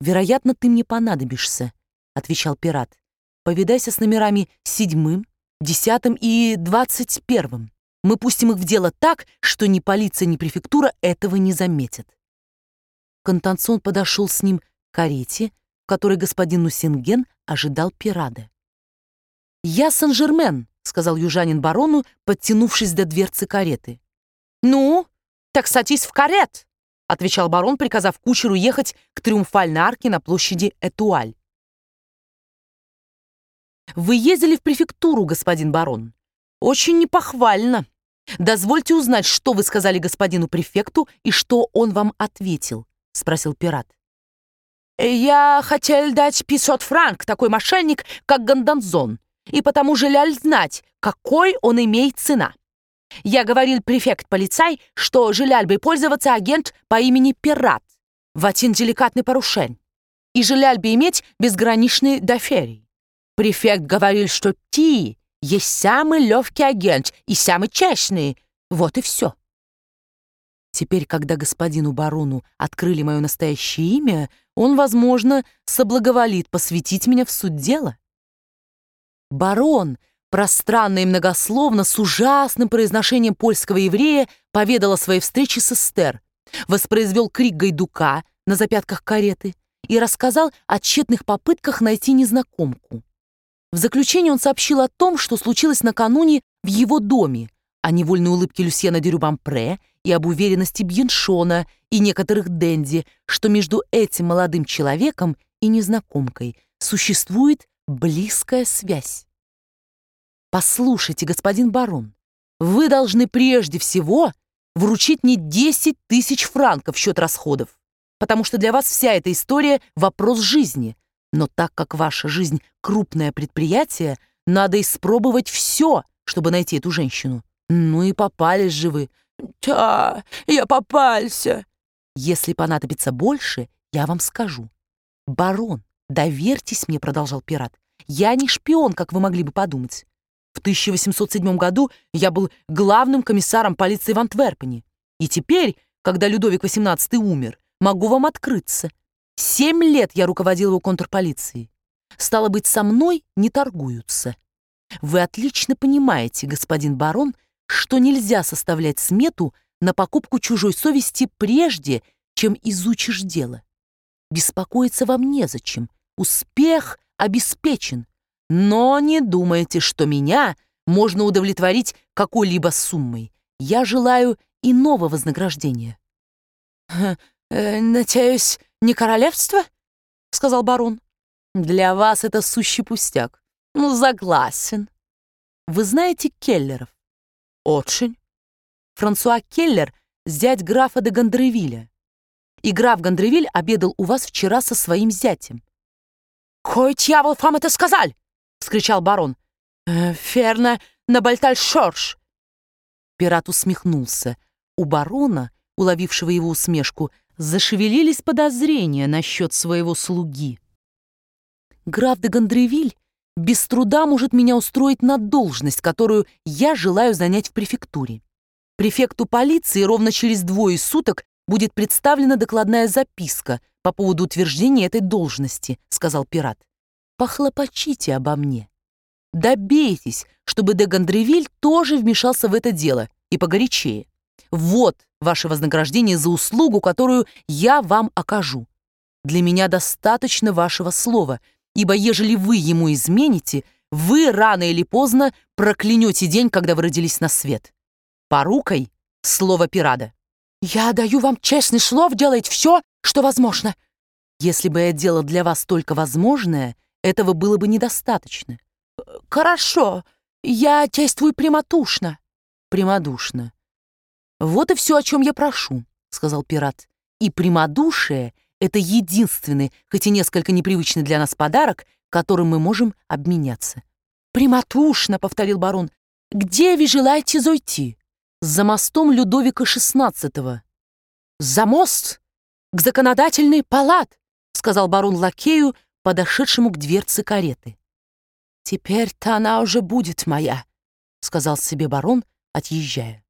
«Вероятно, ты мне понадобишься», — отвечал пират. «Повидайся с номерами 7, 10 и 21. Мы пустим их в дело так, что ни полиция, ни префектура этого не заметят». Контансон подошел с ним к карете, в которой господин Нусинген ожидал пирада. «Я Сен-Жермен», — сказал южанин барону, подтянувшись до дверцы кареты. «Ну, так садись в карет», — отвечал барон, приказав кучеру ехать к Триумфальной арке на площади Этуаль. «Вы ездили в префектуру, господин барон. Очень непохвально. Дозвольте узнать, что вы сказали господину префекту и что он вам ответил», — спросил пират. «Я хотел дать 500 франк такой мошенник, как Контансон, и потому желал знать, какой он имеет цена. Я говорил префект-полицай, что желал бы пользоваться агент по имени Пират в один деликатный порушень и желал бы иметь безграничный доверие. Префект говорил, что ты есть самый легкий агент и самый честный. Вот и все». Теперь, когда господину барону открыли мое настоящее имя, он, возможно, соблаговолит посвятить меня в суть дела. Барон, пространно и многословно, с ужасным произношением польского еврея, поведал о своей встрече с Эстер, воспроизвел крик гайдука на запятках кареты и рассказал о тщетных попытках найти незнакомку. В заключение он сообщил о том, что случилось накануне в его доме, о невольной улыбке Люсьена де Рюбампре и об уверенности Бьеншона и некоторых денди, что между этим молодым человеком и незнакомкой существует близкая связь. «Послушайте, господин барон, вы должны прежде всего вручить мне 10 000 франков в счет расходов, потому что для вас вся эта история — вопрос жизни. Но так как ваша жизнь — крупное предприятие, надо испробовать все, чтобы найти эту женщину. Ну и попались же вы». «Да, я попался». «Если понадобится больше, я вам скажу». «Барон, доверьтесь мне», — продолжал пират. «Я не шпион, как вы могли бы подумать. В 1807 году я был главным комиссаром полиции в Антверпене. И теперь, когда Людовик XVIII умер, могу вам открыться. 7 лет я руководил его контрполицией. Стало быть, со мной не торгуются. Вы отлично понимаете, господин барон, что нельзя составлять смету на покупку чужой совести прежде, чем изучишь дело. Беспокоиться вам незачем. Успех обеспечен. Но не думайте, что меня можно удовлетворить какой-либо суммой. Я желаю иного вознаграждения». «Надеюсь, не королевство?» — сказал барон. «Для вас это сущий пустяк. Ну, согласен». «Вы знаете Келлеров?» «Очень». «Франсуа Келлер — зять графа де Гандревиля. И граф Гандревиль обедал у вас вчера со своим зятем». «Кой дьявол вам это сказал?» — вскричал барон. «Ферно на Бальталь-Шорш». Пират усмехнулся. У барона, уловившего его усмешку, зашевелились подозрения насчет своего слуги. «Граф де Гандревиль без труда может меня устроить на должность, которую я желаю занять в префектуре. Префекту полиции ровно через 2 суток будет представлена докладная записка по поводу утверждения этой должности», — сказал пират. «Похлопочите обо мне. Добейтесь, чтобы де Гандревиль тоже вмешался в это дело, и погорячее. Вот ваше вознаграждение за услугу, которую я вам окажу. Для меня достаточно вашего слова, ибо ежели вы ему измените, вы рано или поздно проклянете день, когда вы родились на свет. Порукой — слово пирада». «Я даю вам честный слово делать все, что возможно». «Если бы я делал для вас только возможное, этого было бы недостаточно». «Хорошо, я действую прямодушно». «Прямодушно. Вот и все, о чем я прошу», — сказал пират. «И прямодушие — это единственный, хоть и несколько непривычный для нас подарок, которым мы можем обменяться». «Прямодушно», — повторил барон. «Где вы желаете зайти?» «За мостом Людовика XVI». «За мост? К законодательной палат», — сказал барон лакею, подошедшему к дверце кареты. «Теперь-то она уже будет моя», — сказал себе барон, отъезжая.